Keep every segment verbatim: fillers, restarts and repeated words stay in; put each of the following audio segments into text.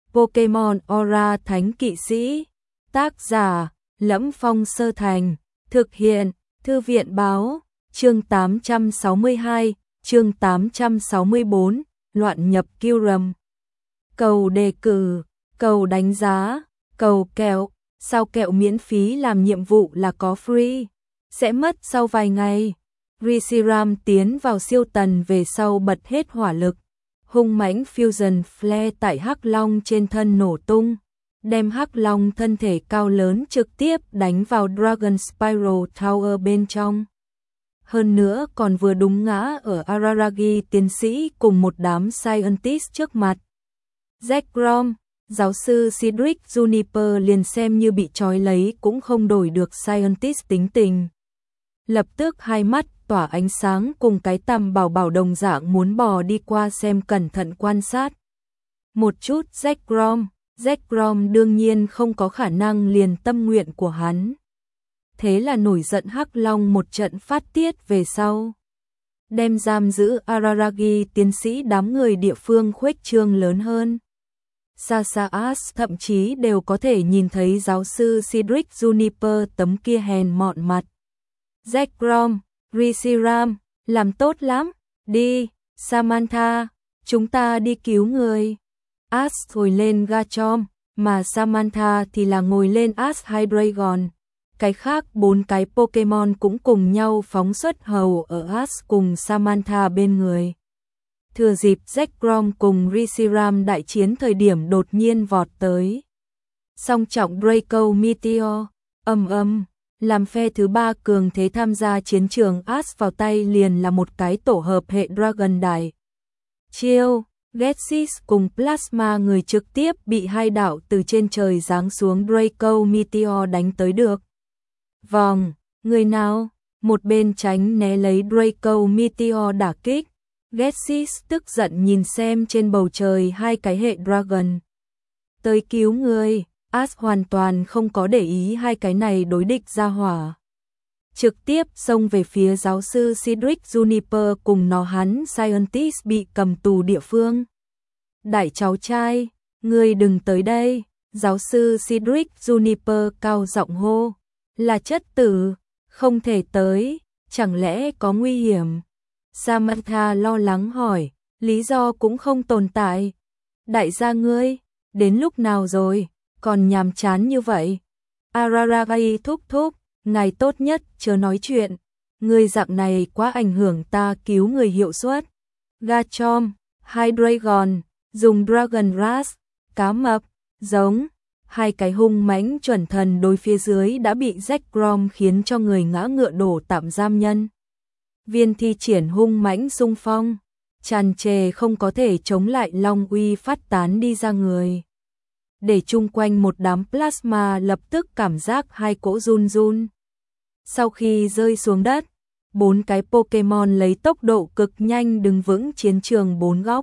Pokemon Aura Thánh Kỵ Sĩ. Tác giả: Lẫm Phong Sơ Thành. Thực hiện: Thư viện Báo. Chương tám trăm sáu mươi hai, chương tám trăm sáu mươi bốn, loạn nhập Kyurem. Cầu đề cử, cầu đánh giá, cầu kẹo. Sao kẹo miễn phí làm nhiệm vụ là có free? Sẽ mất sau vài ngày. Reshiram tiến vào siêu tần về sau bật hết hỏa lực. Hung mãnh Fusion Flare tại Hắc Long trên thân nổ tung, đem Hắc Long thân thể cao lớn trực tiếp đánh vào Dragon Spiral Tower bên trong. Hơn nữa còn vừa đúng ngã ở Araragi tiến sĩ cùng một đám scientist trước mặt. Zekrom, giáo sư Cedric Juniper liền xem như bị trói lấy cũng không đổi được scientist tính tình. Lập tức hai mắt tỏa ánh sáng cùng cái tằm bảo bảo đồng dạng muốn bò đi qua xem cẩn thận quan sát. Một chút Zekrom, Zekrom đương nhiên không có khả năng liền tâm nguyện của hắn. Thế là nổi giận Hắc Long một trận phát tiết về sau. Đem giam giữ Araragi tiến sĩ đám người địa phương khuếch trương lớn hơn. Sasaas thậm chí đều có thể nhìn thấy giáo sư Cedric Juniper tấm kia hèn mọn mặt. Zekrom, Reshiram, làm tốt lắm, đi, Samantha, chúng ta đi cứu người. Ash ngồi lên Garchomp, mà Samantha thì là ngồi lên Ash Hydreigon. Cái khác bốn cái Pokemon cũng cùng nhau phóng xuất hầu ở Ash cùng Samantha bên người. Thừa dịp Zekrom cùng Reshiram đại chiến thời điểm đột nhiên vọt tới. Song trọng Draco Meteor, âm âm, làm phe thứ ba cường thế tham gia chiến trường. Ash vào tay liền là một cái tổ hợp hệ Dragon Đài. Chiêu, Getsis cùng Plasma người trực tiếp bị hai đạo từ trên trời giáng xuống Draco Meteor đánh tới được. Vòng, người nào? Một bên tránh né lấy Draco Meteor đả kích. Getsis tức giận nhìn xem trên bầu trời hai cái hệ Dragon. Tới cứu người, Ash hoàn toàn không có để ý hai cái này đối địch ra hỏa. Trực tiếp xông về phía giáo sư Cedric Juniper cùng nó hắn scientist bị cầm tù địa phương. Đại cháu trai, ngươi đừng tới đây, giáo sư Cedric Juniper cao giọng hô. Là chất tử, không thể tới, chẳng lẽ có nguy hiểm? Samantha lo lắng hỏi, lý do cũng không tồn tại. Đại gia ngươi, đến lúc nào rồi, còn nhàm chán như vậy? Araragi thúc thúc, ngài tốt nhất chớ nói chuyện, ngươi dạng này quá ảnh hưởng ta cứu người hiệu suất. Garchomp, Hydreigon, dùng Dragon Rush, cá mập, giống, hai cái hung mãnh chuẩn thần đối phía dưới đã bị Zekrom khiến cho người ngã ngựa đổ tạm giam nhân. Viên thi triển hung mãnh xung phong, tràn trề không có thể chống lại long uy phát tán đi ra người. Để chung quanh một đám plasma lập tức cảm giác hai cỗ run run. Sau khi rơi xuống đất, bốn cái Pokemon lấy tốc độ cực nhanh đứng vững chiến trường bốn góc.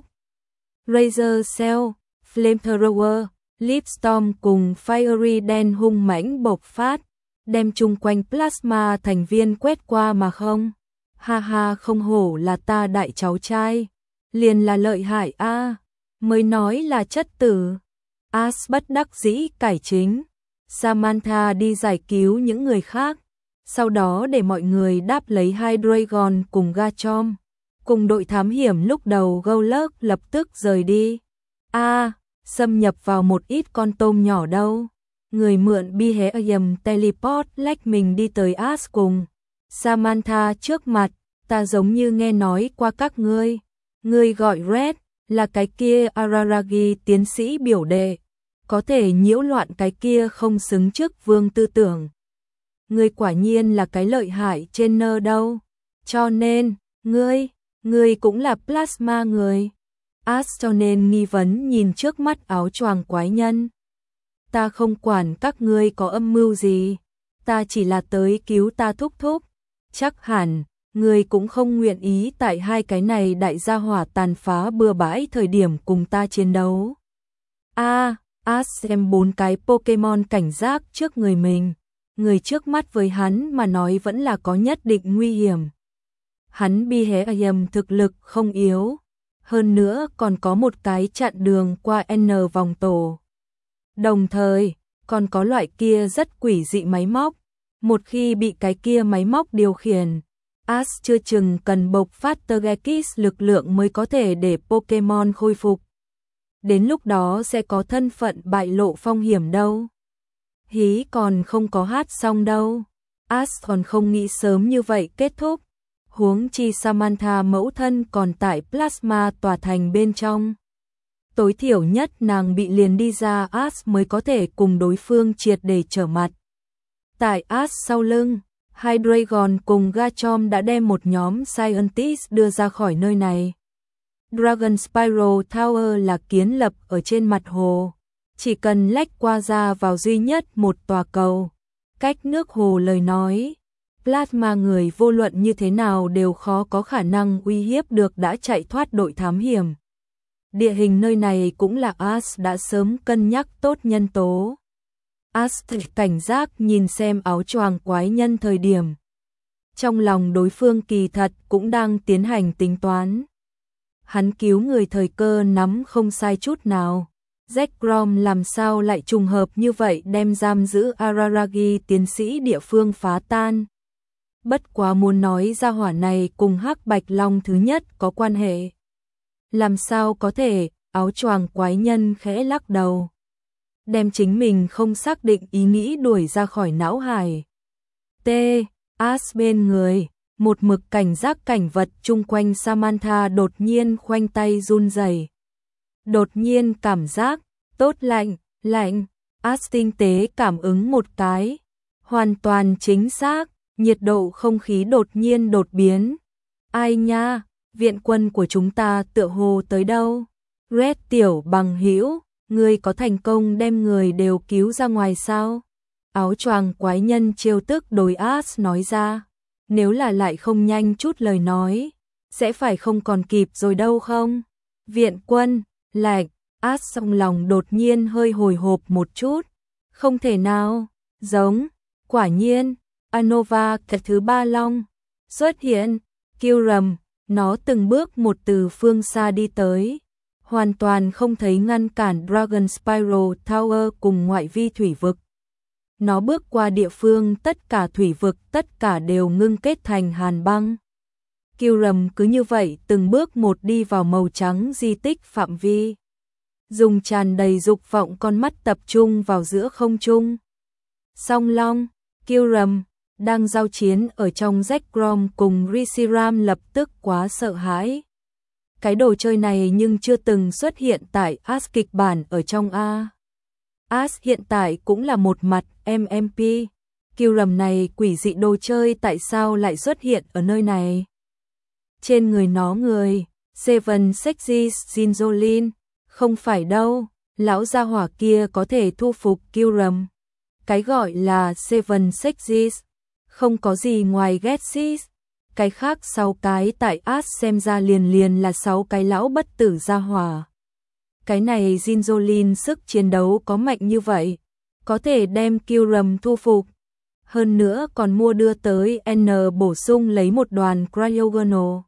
Razor Cell, Flamethrower, Leafstorm cùng Fiery Dance hung mãnh bộc phát, đem chung quanh plasma thành viên quét qua mà không. Ha ha, không hổ là ta đại cháu trai, liền là lợi hại a, à, mới nói là chất tử. Ash bất đắc dĩ cải chính. Samantha đi giải cứu những người khác, sau đó để mọi người đáp lấy Hydreigon cùng Garchomp. Cùng đội thám hiểm lúc đầu Golurk lập tức rời đi. A, à, xâm nhập vào một ít con tôm nhỏ đâu. Người mượn Behavium Teleport lách mình đi tới Ash cùng Samantha trước mặt. Ta giống như nghe nói qua các ngươi. Ngươi gọi Red, là cái kia Araragi tiến sĩ biểu đệ. Có thể nhiễu loạn cái kia không xứng chức vương tư tưởng. Ngươi quả nhiên là cái lợi hại trên nơ đâu. Cho nên, ngươi, ngươi cũng là plasma người. Ash cho nên nghi vấn nhìn trước mắt áo choàng quái nhân. Ta không quản các ngươi có âm mưu gì. Ta chỉ là tới cứu ta thúc thúc. Chắc hẳn, ngươi cũng không nguyện ý tại hai cái này đại gia hỏa tàn phá bừa bãi thời điểm cùng ta chiến đấu. A, à, Ash xem bốn cái Pokemon cảnh giác trước người mình. Người trước mắt với hắn mà nói vẫn là có nhất định nguy hiểm. Hắn Behavium thực lực không yếu. hơn nữa còn có một cái chặn đường qua N vòng tổ. Đồng thời, còn có loại kia rất quỷ dị máy móc, một khi bị cái kia máy móc điều khiển, Ash chưa chừng cần bộc phát Togekiss lực lượng mới có thể để Pokemon khôi phục. Đến lúc đó sẽ có thân phận bại lộ phong hiểm đâu. Hí còn không có hát xong đâu. Ash còn không nghĩ sớm như vậy kết thúc. Huống chi Samantha mẫu thân còn tại Plasma tòa thành bên trong. Tối thiểu nhất nàng bị liền đi ra Ash mới có thể cùng đối phương triệt để trở mặt. Tại Ash sau lưng, Hydreigon cùng Garchomp đã đem một nhóm Scientist đưa ra khỏi nơi này. Dragon Spiral Tower là kiến lập ở trên mặt hồ, chỉ cần lách qua ra vào duy nhất một tòa cầu. Cách nước hồ lời nói, Plasma người vô luận như thế nào đều khó có khả năng uy hiếp được đã chạy thoát đội thám hiểm. Địa hình nơi này cũng là Ash đã sớm cân nhắc tốt nhân tố. Ash cảnh giác nhìn xem áo choàng quái nhân thời điểm. Trong lòng đối phương kỳ thật cũng đang tiến hành tính toán. Hắn cứu người thời cơ nắm không sai chút nào. Zekrom làm sao lại trùng hợp như vậy đem giam giữ Araragi tiến sĩ địa phương phá tan. Bất quá muốn nói ra hỏa này cùng Hắc Bạch Long thứ nhất có quan hệ. Làm sao có thể, áo choàng quái nhân khẽ lắc đầu. Đem chính mình không xác định ý nghĩ đuổi ra khỏi não hải. T. Ash bên người, một mực cảnh giác cảnh vật chung quanh Samantha đột nhiên khoanh tay run rẩy. Đột nhiên cảm giác, tốt lạnh, lạnh, Ash tinh tế cảm ứng một cái. Hoàn toàn chính xác, nhiệt độ không khí đột nhiên đột biến. Ai nha, viện quân của chúng ta tựa hồ tới đâu? Red tiểu bằng hữu, ngươi có thành công đem người đều cứu ra ngoài sao? Áo choàng quái nhân trêu tức đối Ash nói ra. Nếu là lại không nhanh chút lời nói, sẽ phải không còn kịp rồi đâu không? Viện quân, lạnh, Ash trong lòng đột nhiên hơi hồi hộp một chút. Không thể nào, giống, quả nhiên, Anova cái thứ ba long, xuất hiện, Kyurem, nó từng bước một từ phương xa đi tới. Hoàn toàn không thấy ngăn cản Dragon Spiral Tower cùng ngoại vi thủy vực. Nó bước qua địa phương tất cả thủy vực tất cả đều ngưng kết thành hàn băng. Kyurem cứ như vậy từng bước một đi vào màu trắng di tích phạm vi. Dùng tràn đầy dục vọng con mắt tập trung vào giữa không trung. Song Long, Kyurem, đang giao chiến ở trong Zekrom cùng Reshiram lập tức quá sợ hãi. Cái đồ chơi này nhưng chưa từng xuất hiện tại Ash kịch bản ở trong A. Ash hiện tại cũng là một mặt em em pê. Kyurem này quỷ dị đồ chơi tại sao lại xuất hiện ở nơi này? Trên người nó người, Seven Sexy Zinzolin, không phải đâu, lão gia hỏa kia có thể thu phục Kyurem. Cái gọi là Seven Sexy, không có gì ngoài Getsis. Cái khác sáu cái tại Ash xem ra liền liền là sáu cái lão bất tử gia hỏa. Cái này Zinzolin sức chiến đấu có mạnh như vậy, có thể đem Kyurem thu phục. Hơn nữa còn mua đưa tới N bổ sung lấy một đoàn Cryogonal.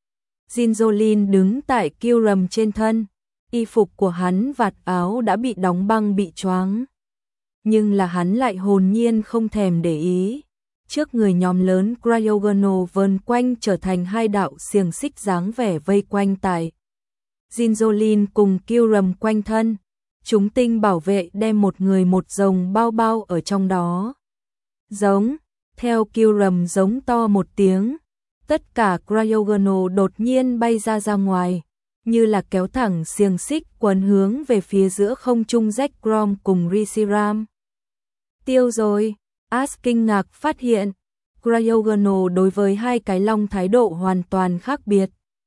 Zinzolin đứng tại Kyurem trên thân, y phục của hắn vạt áo đã bị đóng băng bị choáng. Nhưng là hắn lại hồn nhiên không thèm để ý. Trước người nhóm lớn Cryogonal vờn quanh trở thành hai đạo xiềng xích dáng vẻ vây quanh tại Zinzolin cùng Kyurem quanh thân. Chúng tinh bảo vệ đem một người một rồng bao bao ở trong đó. Giống, theo Kyurem giống to một tiếng, tất cả Cryogonal đột nhiên bay ra ra ngoài, như là kéo thẳng xiềng xích quấn hướng về phía giữa không trung Zekrom cùng Reshiram. Tiêu rồi. Ash kinh ngạc phát hiện, Cryogonal đối với hai cái long thái độ hoàn toàn khác biệt.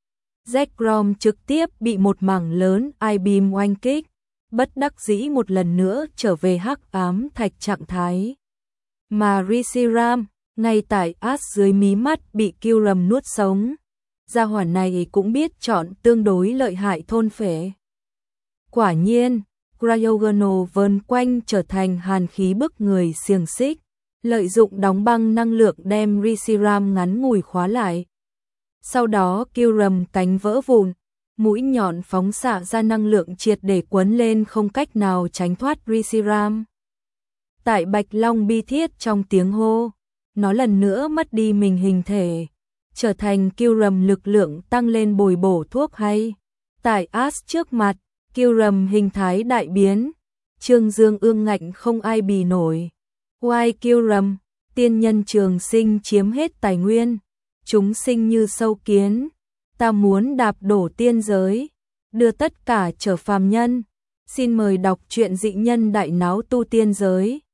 Zekrom trực tiếp bị một mảng lớn I-beam oanh kích, bất đắc dĩ một lần nữa trở về hắc ám thạch trạng thái. Mà Reshiram, ngay tại Ash dưới mí mắt bị Kyurem nuốt sống. Gia hỏa này cũng biết chọn tương đối lợi hại thôn phệ. Quả nhiên, Cryogonal vờn quanh trở thành hàn khí bức người xiềng xích. Lợi dụng đóng băng năng lượng đem Reshiram ngắn ngủi khóa lại. Sau đó Kyurem cánh vỡ vụn, mũi nhọn phóng xạ ra năng lượng triệt để quấn lên không cách nào tránh thoát Reshiram. Tại Bạch Long bi thiết trong tiếng hô, nó lần nữa mất đi mình hình thể, trở thành Kyurem lực lượng tăng lên bồi bổ thuốc hay. Tại Ash trước mặt, Kyurem hình thái đại biến, Trương Dương ương ngạnh không ai bì nổi. Why Kyurem, tiên nhân trường sinh chiếm hết tài nguyên, chúng sinh như sâu kiến, ta muốn đạp đổ tiên giới, đưa tất cả trở phàm nhân. Xin mời đọc truyện Dị Nhân Đại Náo Tu Tiên Giới.